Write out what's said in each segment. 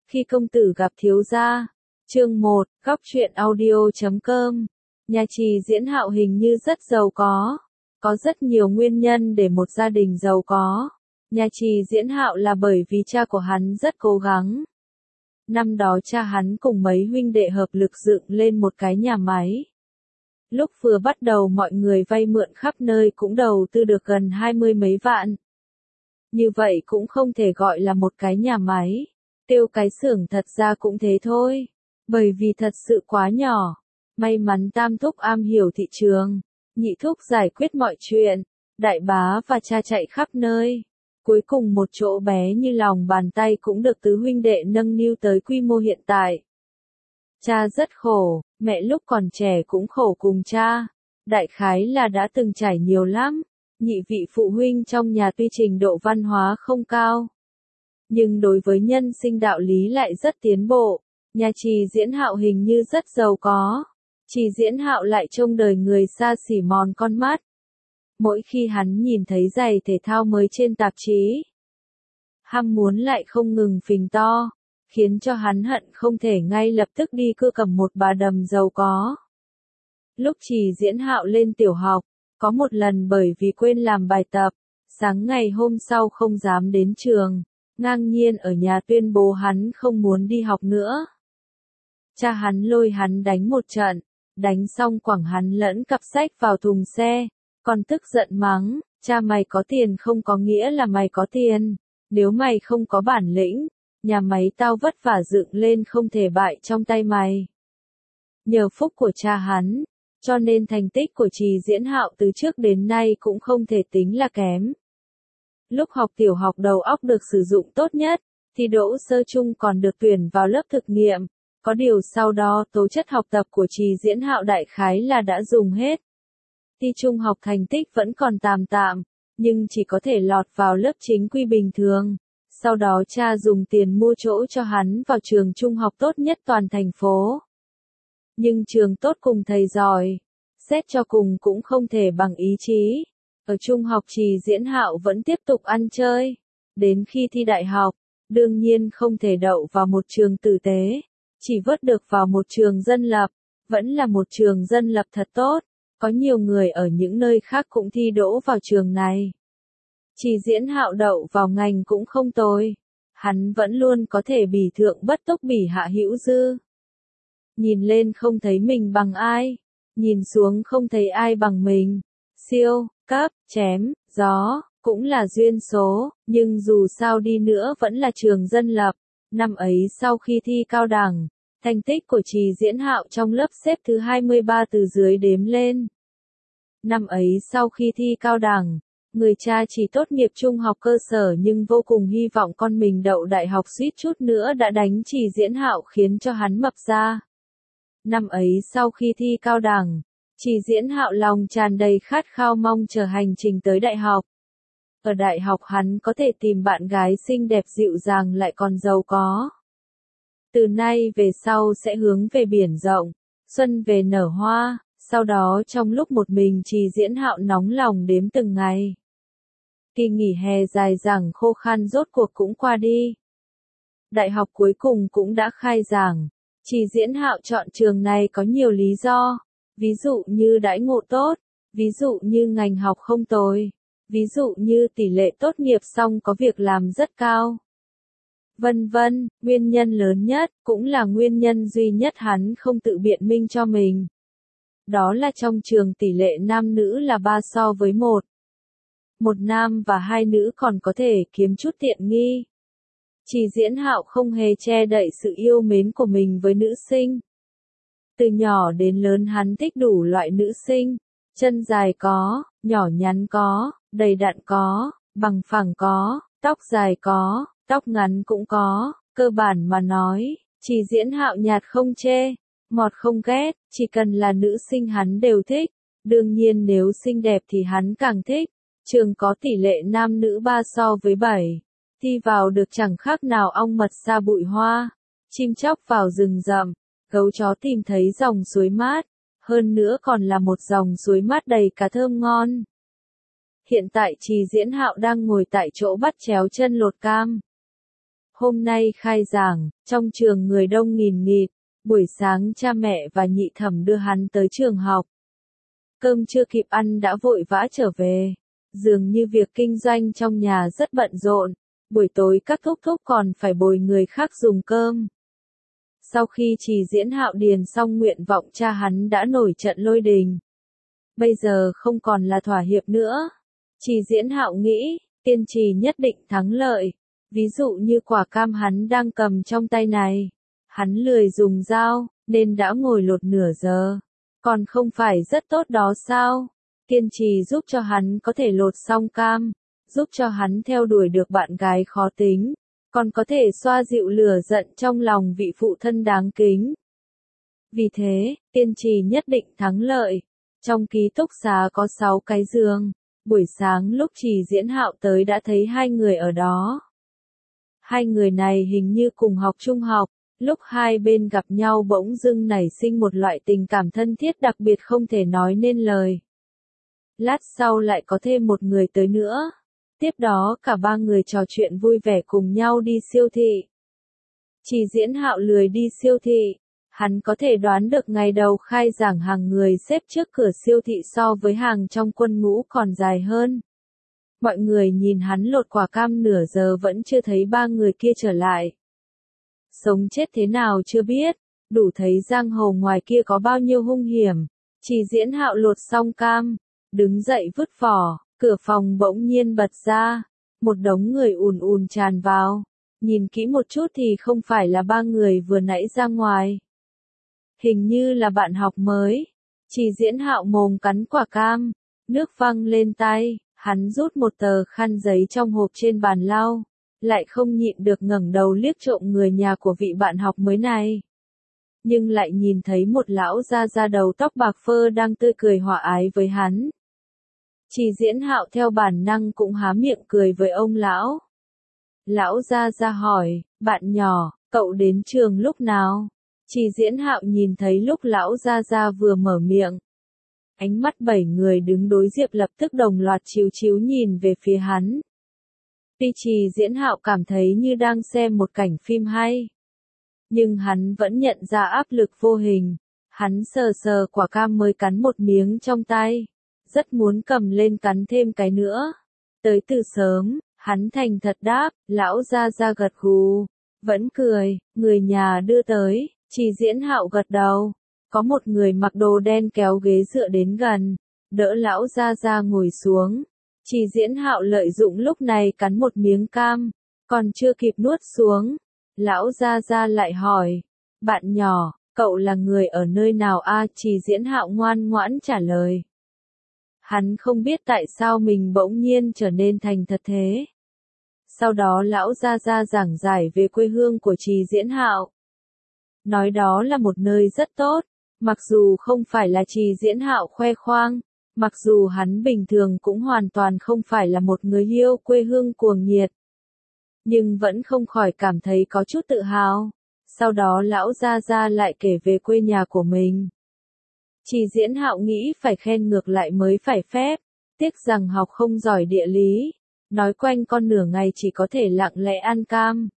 Khi công tử gặp thiếu gia. Chương 1, Góc truyện audio.com. Nhà Trì Diễn Hạo hình như rất giàu có. Có rất nhiều nguyên nhân để một gia đình giàu có. Nhà Trì Diễn Hạo là bởi vì cha của hắn rất cố gắng. Năm đó cha hắn cùng mấy huynh đệ hợp lực dựng lên một cái nhà máy. Lúc vừa bắt đầu mọi người vay mượn khắp nơi cũng đầu tư được gần 20 mấy vạn. Như vậy cũng không thể gọi là một cái nhà máy. Tiêu cái xưởng thật ra cũng thế thôi. Bởi vì thật sự quá nhỏ. May mắn tam thúc am hiểu thị trường. Nhị thúc giải quyết mọi chuyện. Đại bá và cha chạy khắp nơi. Cuối cùng một chỗ bé như lòng bàn tay cũng được tứ huynh đệ nâng niu tới quy mô hiện tại. Cha rất khổ, mẹ lúc còn trẻ cũng khổ cùng cha. Đại khái là đã từng trải nhiều lắm. Nhị vị phụ huynh trong nhà tuy trình độ văn hóa không cao, nhưng đối với nhân sinh đạo lý lại rất tiến bộ. Nhà Trì Diễn Hạo hình như rất giàu có. Trì Diễn Hạo lại trông đời người xa xỉ mòn con mắt. Mỗi khi hắn nhìn thấy giày thể thao mới trên tạp chí, ham muốn lại không ngừng phình to, khiến cho hắn hận không thể ngay lập tức đi cưa cầm một bà đầm giàu có. Lúc Trì Diễn Hạo lên tiểu học, có một lần bởi vì quên làm bài tập, sáng ngày hôm sau không dám đến trường, ngang nhiên ở nhà tuyên bố hắn không muốn đi học nữa. Cha hắn lôi hắn đánh một trận, đánh xong quẳng hắn lẫn cặp sách vào thùng xe, còn tức giận mắng, cha mày có tiền không có nghĩa là mày có tiền, nếu mày không có bản lĩnh, nhà máy tao vất vả dựng lên không thể bại trong tay mày. Nhờ phúc của cha hắn, cho nên thành tích của Trì Diễn Hạo từ trước đến nay cũng không thể tính là kém. Lúc học tiểu học đầu óc được sử dụng tốt nhất, thì đỗ sơ chung còn được tuyển vào lớp thực nghiệm. Có điều sau đó tố chất học tập của Trì Diễn Hạo đại khái là đã dùng hết. Thi trung học thành tích vẫn còn tạm tạm, nhưng chỉ có thể lọt vào lớp chính quy bình thường. Sau đó cha dùng tiền mua chỗ cho hắn vào trường trung học tốt nhất toàn thành phố. Nhưng trường tốt cùng thầy giỏi, xét cho cùng cũng không thể bằng ý chí. Ở trung học Trì Diễn Hạo vẫn tiếp tục ăn chơi. Đến khi thi đại học, đương nhiên không thể đậu vào một trường tử tế, chỉ vớt được vào một trường dân lập, vẫn là một trường dân lập thật tốt. Có nhiều người ở những nơi khác cũng thi đỗ vào trường này. Trì Diễn Hạo đậu vào ngành cũng không tồi. Hắn vẫn luôn có thể bỉ thượng bất túc bỉ hạ hữu dư. Nhìn lên không thấy mình bằng ai, nhìn xuống không thấy ai bằng mình. Siêu, cấp, chém, gió, cũng là duyên số, nhưng dù sao đi nữa vẫn là trường dân lập. Năm ấy sau khi thi cao đẳng, thành tích của Trì Diễn Hạo trong lớp xếp thứ 23 từ dưới đếm lên. Năm ấy sau khi thi cao đẳng, người cha chỉ tốt nghiệp trung học cơ sở nhưng vô cùng hy vọng con mình đậu đại học, suýt chút nữa đã đánh Trì Diễn Hạo khiến cho hắn mập ra. Năm ấy sau khi thi cao đẳng, Trì Diễn Hạo lòng tràn đầy khát khao mong chờ hành trình tới đại học. Ở đại học hắn có thể tìm bạn gái xinh đẹp dịu dàng lại còn giàu có. Từ nay về sau sẽ hướng về biển rộng, xuân về nở hoa, sau đó trong lúc một mình Trì Diễn Hạo nóng lòng đếm từng ngày. Kỳ nghỉ hè dài dẳng khô khan rốt cuộc cũng qua đi. Đại học cuối cùng cũng đã khai giảng. Trì Diễn Hạo chọn trường này có nhiều lý do, ví dụ như đãi ngộ tốt, ví dụ như ngành học không tồi, ví dụ như tỷ lệ tốt nghiệp xong có việc làm rất cao. Vân vân, nguyên nhân lớn nhất, cũng là nguyên nhân duy nhất hắn không tự biện minh cho mình. Đó là trong trường tỷ lệ nam nữ là 3:1. Một nam và 2 nữ còn có thể kiếm chút tiện nghi. Trì Diễn Hạo không hề che đậy sự yêu mến của mình với nữ sinh. Từ nhỏ đến lớn hắn thích đủ loại nữ sinh. Chân dài có, nhỏ nhắn có, đầy đặn có, bằng phẳng có, tóc dài có, tóc ngắn cũng có. Cơ bản mà nói, Trì Diễn Hạo nhạt không chê, ngọt không ghét, chỉ cần là nữ sinh hắn đều thích. Đương nhiên nếu xinh đẹp thì hắn càng thích. Trường có tỷ lệ nam nữ 3:7. Thi vào được chẳng khác nào ong mật sa bụi hoa, chim chóc vào rừng rậm, gấu chó tìm thấy dòng suối mát, hơn nữa còn là một dòng suối mát đầy cá thơm ngon. Hiện tại Trì Diễn Hạo đang ngồi tại chỗ bắt chéo chân lột cam. Hôm nay khai giảng, trong trường người đông nghìn nghịt, buổi sáng cha mẹ và nhị thẩm đưa hắn tới trường học. Cơm chưa kịp ăn đã vội vã trở về. Dường như việc kinh doanh trong nhà rất bận rộn, buổi tối các thúc thúc còn phải bồi người khác dùng cơm. Sau khi Trì Diễn Hạo điền xong nguyện vọng cha hắn đã nổi trận lôi đình. Bây giờ không còn là thỏa hiệp nữa. Trì Diễn Hạo nghĩ, kiên trì nhất định thắng lợi. Ví dụ như quả cam hắn đang cầm trong tay này. Hắn lười dùng dao, nên đã ngồi lột nửa giờ. Còn không phải rất tốt đó sao? Kiên trì giúp cho hắn có thể lột xong cam, giúp cho hắn theo đuổi được bạn gái khó tính, còn có thể xoa dịu lửa giận trong lòng vị phụ thân đáng kính. Vì thế, kiên trì nhất định thắng lợi. Trong ký túc xá có 6 cái giường, buổi sáng lúc Trì Diễn Hạo tới đã thấy 2 người ở đó. 2 người này hình như cùng học trung học, lúc hai bên gặp nhau bỗng dưng nảy sinh một loại tình cảm thân thiết đặc biệt không thể nói nên lời. Lát sau lại có thêm một người tới nữa. Tiếp đó cả 3 người trò chuyện vui vẻ cùng nhau đi siêu thị. Trì Diễn Hạo lười đi siêu thị. Hắn có thể đoán được ngày đầu khai giảng hàng người xếp trước cửa siêu thị so với hàng trong quân ngũ còn dài hơn. Mọi người nhìn hắn lột quả cam nửa giờ vẫn chưa thấy 3 người kia trở lại. Sống chết thế nào chưa biết, đủ thấy giang hồ ngoài kia có bao nhiêu hung hiểm. Trì Diễn Hạo lột xong cam, đứng dậy vứt vỏ, cửa phòng bỗng nhiên bật ra, một đống người ùn ùn tràn vào. Nhìn kỹ một chút thì không phải là 3 người vừa nãy ra ngoài. Hình như là bạn học mới. Trì Diễn Hạo mồm cắn quả cam, nước văng lên tay, hắn rút một tờ khăn giấy trong hộp trên bàn lau, lại không nhịn được ngẩng đầu liếc trộm người nhà của vị bạn học mới này. Nhưng lại nhìn thấy một lão da đầu tóc bạc phơ đang tươi cười hòa ái với hắn. Trì Diễn Hạo theo bản năng cũng há miệng cười với ông lão. Lão da hỏi, bạn nhỏ, cậu đến trường lúc nào? Trì Diễn Hạo nhìn thấy lúc lão da vừa mở miệng. Ánh mắt 7 người đứng đối diện lập tức đồng loạt chiếu nhìn về phía hắn. Tuy Trì Diễn Hạo cảm thấy như đang xem một cảnh phim hay, nhưng hắn vẫn nhận ra áp lực vô hình. Hắn sờ quả cam mới cắn một miếng trong tay, rất muốn cầm lên cắn thêm cái nữa. Tới từ sớm, hắn thành thật đáp, lão ra gật gù, vẫn cười, người nhà đưa tới. Trì Diễn Hạo gật đầu, có một người mặc đồ đen kéo ghế dựa đến gần, đỡ lão ra ngồi xuống. Trì Diễn Hạo lợi dụng lúc này cắn một miếng cam, còn chưa kịp nuốt xuống. Lão ra lại hỏi, bạn nhỏ, cậu là người ở nơi nào a? Trì Diễn Hạo ngoan ngoãn trả lời. Hắn không biết tại sao mình bỗng nhiên trở nên thành thật thế. Sau đó lão ra giảng giải về quê hương của Trì Diễn Hạo. Nói đó là một nơi rất tốt, mặc dù không phải là Trì Diễn Hạo khoe khoang, mặc dù hắn bình thường cũng hoàn toàn không phải là một người yêu quê hương cuồng nhiệt, nhưng vẫn không khỏi cảm thấy có chút tự hào. Sau đó lão ra lại kể về quê nhà của mình. Trì Diễn Hạo nghĩ phải khen ngược lại mới phải phép, tiếc rằng học không giỏi địa lý, nói quanh con nửa ngày chỉ có thể lặng lẽ ăn cam.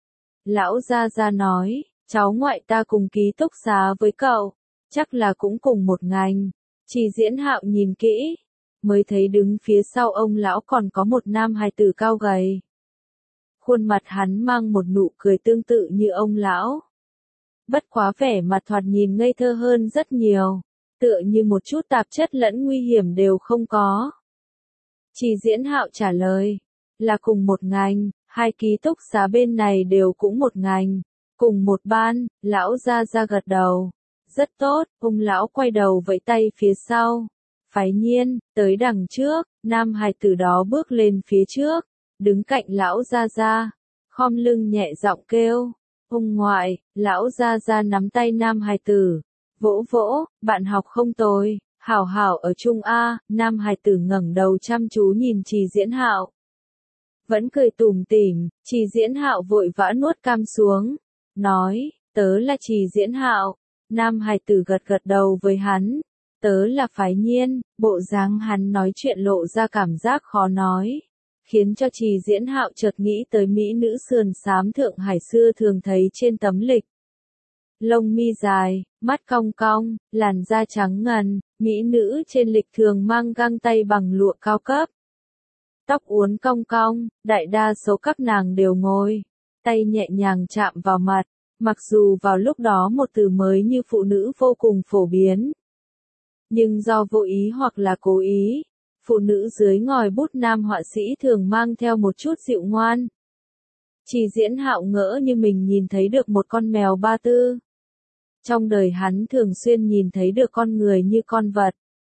Lão ra nói, cháu ngoại ta cùng ký túc xá với cậu, chắc là cũng cùng một ngành. Trì Diễn Hạo nhìn kỹ, mới thấy đứng phía sau ông lão còn có một nam hài tử cao gầy. Khuôn mặt hắn mang một nụ cười tương tự như ông lão. Bất quá vẻ mặt thoạt nhìn ngây thơ hơn rất nhiều, tựa như một chút tạp chất lẫn nguy hiểm đều không có. Trì Diễn Hạo trả lời, là cùng một ngành, hai ký túc xá bên này đều cũng một ngành, cùng một ban. Lão ra gật đầu. Rất tốt, ông lão quay đầu vẫy tay phía sau. Phái Nhiên, tới đằng trước. Nam hài tử đó bước lên phía trước, đứng cạnh lão ra, khom lưng nhẹ giọng kêu, ông ngoại. Lão ra nắm tay nam hài tử, vỗ vỗ, bạn học không tồi, hảo hảo ở chung a. Nam hài tử ngẩng đầu chăm chú nhìn Trì Diễn Hạo, vẫn cười tủm tỉm. Trì Diễn Hạo vội vã nuốt cam xuống, nói, tớ là Trì Diễn Hạo. Nam hài tử gật đầu với hắn, tớ là Phái Nhiên. Bộ dáng hắn nói chuyện lộ ra cảm giác khó nói, khiến cho Trì Diễn Hạo chợt nghĩ tới mỹ nữ sườn xám Thượng Hải xưa thường thấy trên tấm lịch. Lông mi dài, mắt cong cong, làn da trắng ngần, mỹ nữ trên lịch thường mang găng tay bằng lụa cao cấp. Tóc uốn cong cong, đại đa số các nàng đều ngồi, tay nhẹ nhàng chạm vào mặt, mặc dù vào lúc đó một từ mới như phụ nữ vô cùng phổ biến. Nhưng do vô ý hoặc là cố ý, phụ nữ dưới ngòi bút nam họa sĩ thường mang theo một chút dịu ngoan. Trì Diễn Hạo ngỡ như mình nhìn thấy được một con mèo ba tư. Trong đời hắn thường xuyên nhìn thấy được con người như con vật.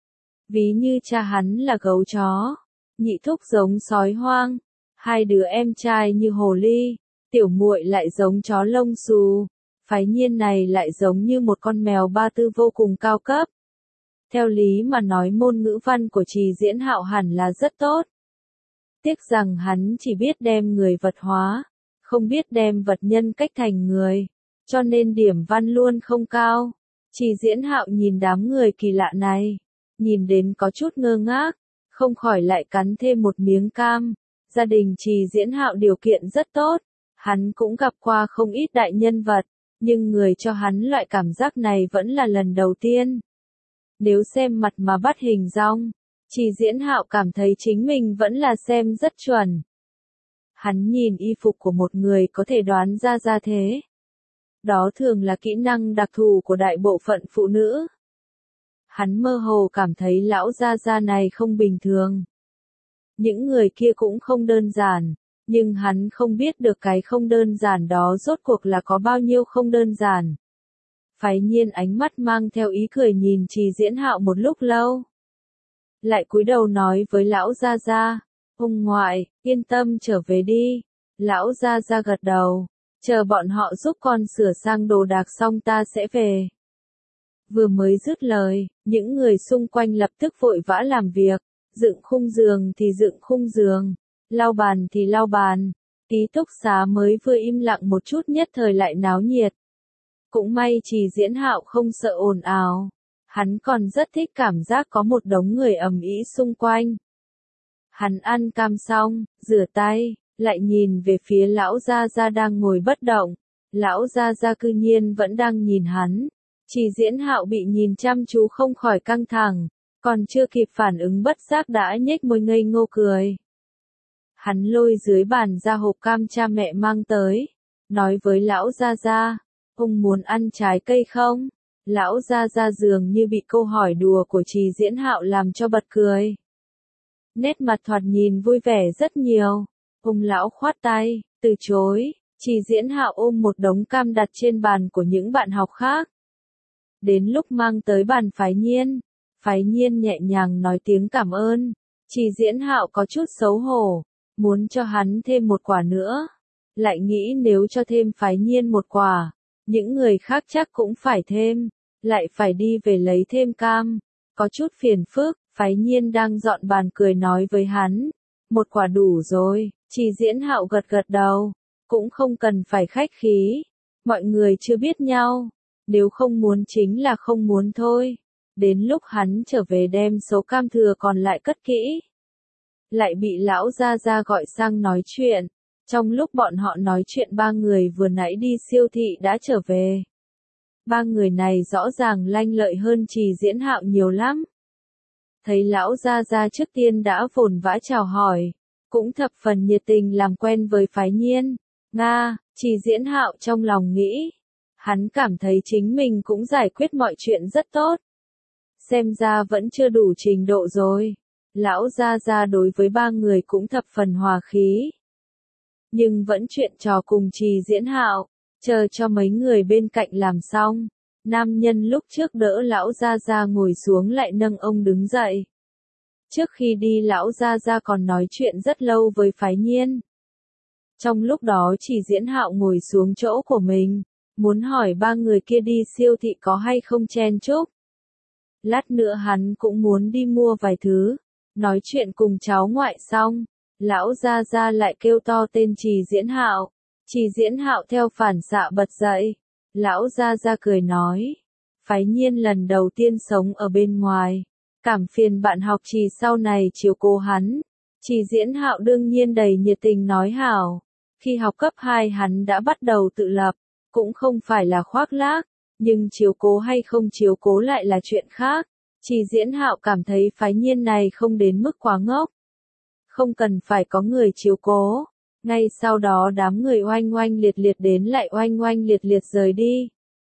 Ví như cha hắn là gấu chó, nhị thúc giống sói hoang, hai đứa em trai như hồ ly, tiểu muội lại giống chó lông xù, phái nhiên này lại giống như một con mèo ba tư vô cùng cao cấp. Theo lý mà nói môn ngữ văn của Trì Diễn Hạo hẳn là rất tốt. Tiếc rằng hắn chỉ biết đem người vật hóa, không biết đem vật nhân cách thành người, cho nên điểm văn luôn không cao. Trì Diễn Hạo nhìn đám người kỳ lạ này, nhìn đến có chút ngơ ngác, không khỏi lại cắn thêm một miếng cam. Gia đình Trì Diễn Hạo điều kiện rất tốt, hắn cũng gặp qua không ít đại nhân vật, nhưng người cho hắn loại cảm giác này vẫn là lần đầu tiên. Nếu xem mặt mà bắt hình dong, Trì Diễn Hạo cảm thấy chính mình vẫn là xem rất chuẩn. Hắn nhìn y phục của một người có thể đoán ra gia thế. Đó thường là kỹ năng đặc thù của đại bộ phận phụ nữ. Hắn mơ hồ cảm thấy lão gia gia này không bình thường. Những người kia cũng không đơn giản, nhưng hắn không biết được cái không đơn giản đó rốt cuộc là có bao nhiêu không đơn giản. Phái nhiên ánh mắt mang theo ý cười nhìn Trì Diễn Hạo một lúc lâu. Lại cúi đầu nói với lão gia gia, ông ngoại, yên tâm trở về đi. Lão gia gia gật đầu, chờ bọn họ giúp con sửa sang đồ đạc xong ta sẽ về. Vừa mới dứt lời, những người xung quanh lập tức vội vã làm việc, dựng khung giường thì dựng khung giường, lau bàn thì lau bàn. Ký túc xá mới vừa im lặng một chút nhất thời lại náo nhiệt. Cũng may Trì Diễn Hạo không sợ ồn ào, hắn còn rất thích cảm giác có một đống người ầm ĩ xung quanh. Hắn ăn cam xong, rửa tay, lại nhìn về phía lão gia gia đang ngồi bất động. Lão gia gia cư nhiên vẫn đang nhìn hắn. Trì Diễn Hạo bị nhìn chăm chú không khỏi căng thẳng, còn chưa kịp phản ứng bất giác đã nhếch môi ngây ngô cười. Hắn lôi dưới bàn ra hộp cam cha mẹ mang tới, nói với lão gia gia, ông muốn ăn trái cây không? Lão gia gia dường như bị câu hỏi đùa của Trì Diễn Hạo làm cho bật cười. Nét mặt thoạt nhìn vui vẻ rất nhiều. Ông lão khoát tay, từ chối. Trì Diễn Hạo ôm một đống cam đặt trên bàn của những bạn học khác. Đến lúc mang tới bàn Phái nhiên nhẹ nhàng nói tiếng cảm ơn. Trì Diễn Hạo có chút xấu hổ, muốn cho hắn thêm một quả nữa. Lại nghĩ nếu cho thêm Phái nhiên một quả, những người khác chắc cũng phải thêm, lại phải đi về lấy thêm cam. Có chút phiền phức, Phái nhiên đang dọn bàn cười nói với hắn. Một quả đủ rồi. Trì Diễn Hạo gật gật đầu, cũng không cần phải khách khí. Mọi người chưa biết nhau, nếu không muốn chính là không muốn thôi. Đến lúc hắn trở về đem số cam thừa còn lại cất kỹ. Lại bị lão gia gia gọi sang nói chuyện. Trong lúc bọn họ nói chuyện ba người vừa nãy đi siêu thị đã trở về. Ba người này rõ ràng lanh lợi hơn Trì Diễn Hạo nhiều lắm. Thấy lão gia gia trước tiên đã vồn vã chào hỏi, cũng thập phần nhiệt tình làm quen với Phái nhiên. Nga, Trì Diễn Hạo trong lòng nghĩ. Hắn cảm thấy chính mình cũng giải quyết mọi chuyện rất tốt. Xem ra vẫn chưa đủ trình độ rồi. Lão gia gia đối với ba người cũng thập phần hòa khí. Nhưng vẫn chuyện trò cùng Trì Diễn Hạo, chờ cho mấy người bên cạnh làm xong. Nam nhân lúc trước đỡ lão gia gia ngồi xuống lại nâng ông đứng dậy. Trước khi đi lão gia gia còn nói chuyện rất lâu với Phái nhiên. Trong lúc đó Trì Diễn Hạo ngồi xuống chỗ của mình, muốn hỏi ba người kia đi siêu thị có hay không chen chúc. Lát nữa hắn cũng muốn đi mua vài thứ. Nói chuyện cùng cháu ngoại xong, lão gia gia lại kêu to tên Trì Diễn Hạo. Trì Diễn Hạo theo phản xạ bật dậy. Lão gia gia cười nói, Phái nhiên lần đầu tiên sống ở bên ngoài, cảm phiền bạn học Trì sau này chiếu cố hắn. Chỉ Diễn Hạo đương nhiên đầy nhiệt tình nói hảo. Khi học cấp 2 hắn đã bắt đầu tự lập, cũng không phải là khoác lác, nhưng chiếu cố hay không chiếu cố lại là chuyện khác. Chỉ Diễn Hạo cảm thấy phái nhiên này không đến mức quá ngốc. Không cần phải có người chiếu cố. Ngay sau đó đám người oanh oanh liệt liệt đến lại oanh oanh liệt liệt rời đi.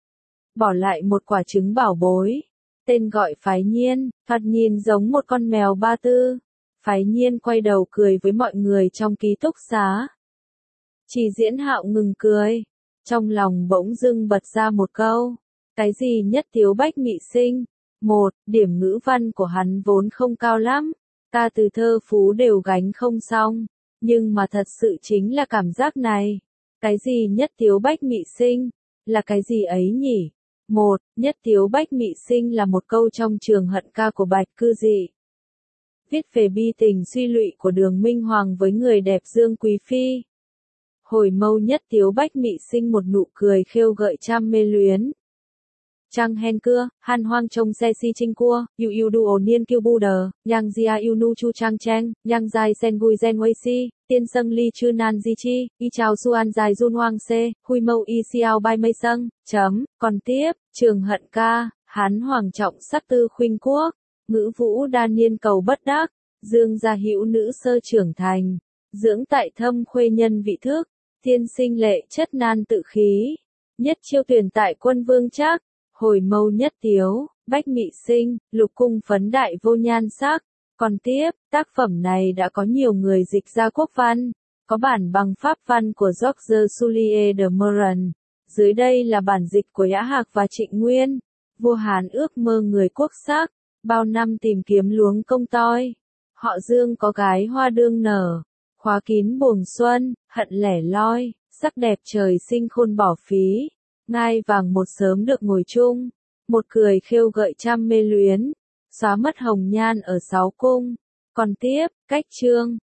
Bỏ lại một quả trứng bảo bối. Tên gọi phái nhiên, thoạt nhìn giống một con mèo ba tư. Phái nhiên quay đầu cười với mọi người trong ký túc xá. Chỉ Diễn Hạo ngừng cười. Trong lòng bỗng dưng bật ra một câu. Cái gì nhất tiếu bách mị sinh? Một, điểm ngữ văn của hắn vốn không cao lắm. Ca từ thơ phú đều gánh không xong. Nhưng mà thật sự chính là cảm giác này. Cái gì nhất tiếu bách mị sinh? Là cái gì ấy nhỉ? Một, nhất tiếu bách mị sinh là một câu trong trường hận ca của Bạch Cư Dị. Viết về bi tình suy lụy của Đường Minh Hoàng với người đẹp Dương Quý Phi. Hồi mâu nhất tiếu bách mị sinh một nụ cười khêu gợi trăm mê luyến. Trăng hen cưa, han hoang trông xe si trinh cua, yu du ổ niên kiêu bu đờ, yang zia yu nu chu trang cheng, yang dài sen gui gen wei si, tiên sâng ly chư nan di chi, y chào suan dài run hoang se, hui mâu y xiao bai mây sâng, chấm, còn tiếp, trường hận ca, hán hoàng trọng sắc tư khuynh quốc, ngữ vũ đa niên cầu bất đắc, dương gia hữu nữ sơ trưởng thành, dưỡng tại thâm khuê nhân vị thước, tiên sinh lệ chất nan tự khí, nhất chiêu tuyển tại quân vương trác. Hồi mâu nhất tiếu, bách mị sinh, lục cung phấn đại vô nhan sắc. Còn tiếp, tác phẩm này đã có nhiều người dịch ra quốc văn, có bản bằng pháp văn của Georges Soulier de Meuron. Dưới đây là bản dịch của Nhã Hạc và Trịnh Nguyên. Vua Hán ước mơ người quốc sắc, bao năm tìm kiếm luống công toi. Họ Dương có gái hoa đương nở, khóa kín buồng xuân, hận lẻ loi, sắc đẹp trời sinh khôn bỏ phí. Ngai vàng một sớm được ngồi chung, một cười khêu gợi trăm mê luyến, xóa mất hồng nhan ở sáu cung. Còn tiếp, cách chương,